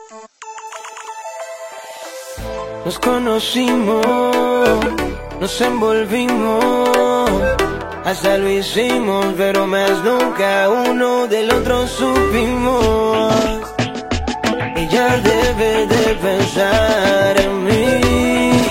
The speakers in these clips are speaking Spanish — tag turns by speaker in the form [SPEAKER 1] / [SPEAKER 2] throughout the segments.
[SPEAKER 1] Nos conocimos, nos envolvimos, hasta lo hicimos, pero más nunca uno del otro supimos. Ella debe de pensar en mí,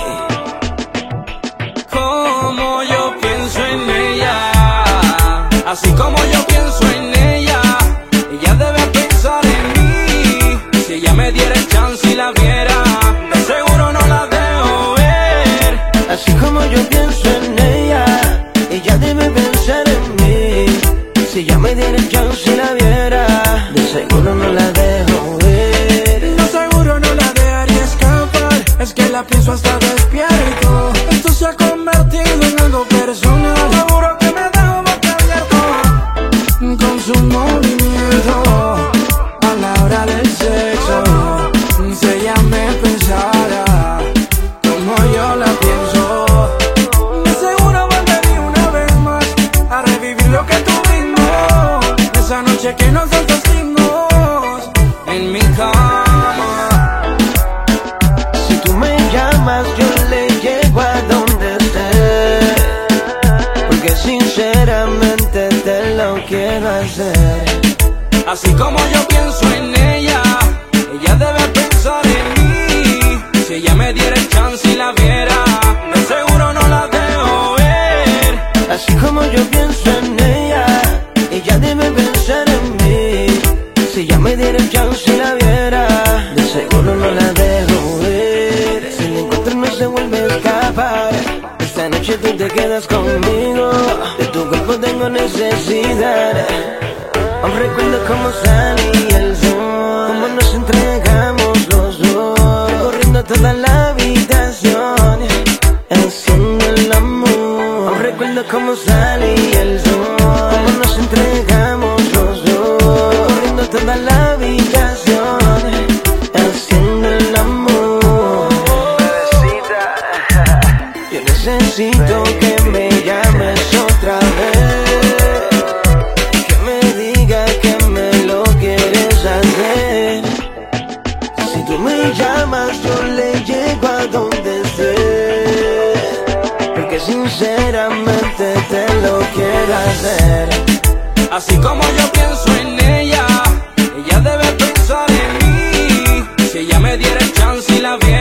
[SPEAKER 2] como yo pienso en ella, así como yo pienso en ella. Ella debe pensar en mí, si ella me diera el chance y la viera, de seguro no la dejo ver.
[SPEAKER 1] así como yo pienso en ella. Ella debe pensar en mí, si ella me diera el chance y la viera, de seguro no la dejo ver.
[SPEAKER 2] De seguro no la dejaría escapar, es que la pienso hasta despierto. Esto se ha convertido en algo personal, seguro que me dejo boquiabierto con su movimiento a la hora del sexo. Si ella me pensara como yo la pienso, de seguro volvería una vez más a revivir lo que tuvimos esa noche que nos desvestimos en mi cama.
[SPEAKER 1] Si tú me llamas, yo le llego a donde estés, porque sinceramente te lo quiero hacer.
[SPEAKER 2] Así como yo pienso en ella, ella debe pensar en mí, si ella me diera el chance y la viera, de seguro no la dejo ver.
[SPEAKER 1] Así como yo pienso en ella, ella debe pensar en mí, si ella me diera el chance y la viera, de seguro no la dejo ver. Si la encuentro no se vuelve a escapar, esta noche tú te quedas conmigo, de tu cuerpo tengo necesidad. Aún recuerdo cómo salía el sol, cómo nos entregamos los dos, corriendo toda la habitación, haciendo el amor. Aún recuerdo cómo salía el sol, cómo nos entregamos los dos, corriendo toda la habitación, haciendo el amor. Yo necesito que me llames otra vez, yo le llego a donde estés, porque sinceramente te lo quiero hacer.
[SPEAKER 2] Así como yo pienso en ella, ella debe pensar en mí, si ella me diera el chance y la viera,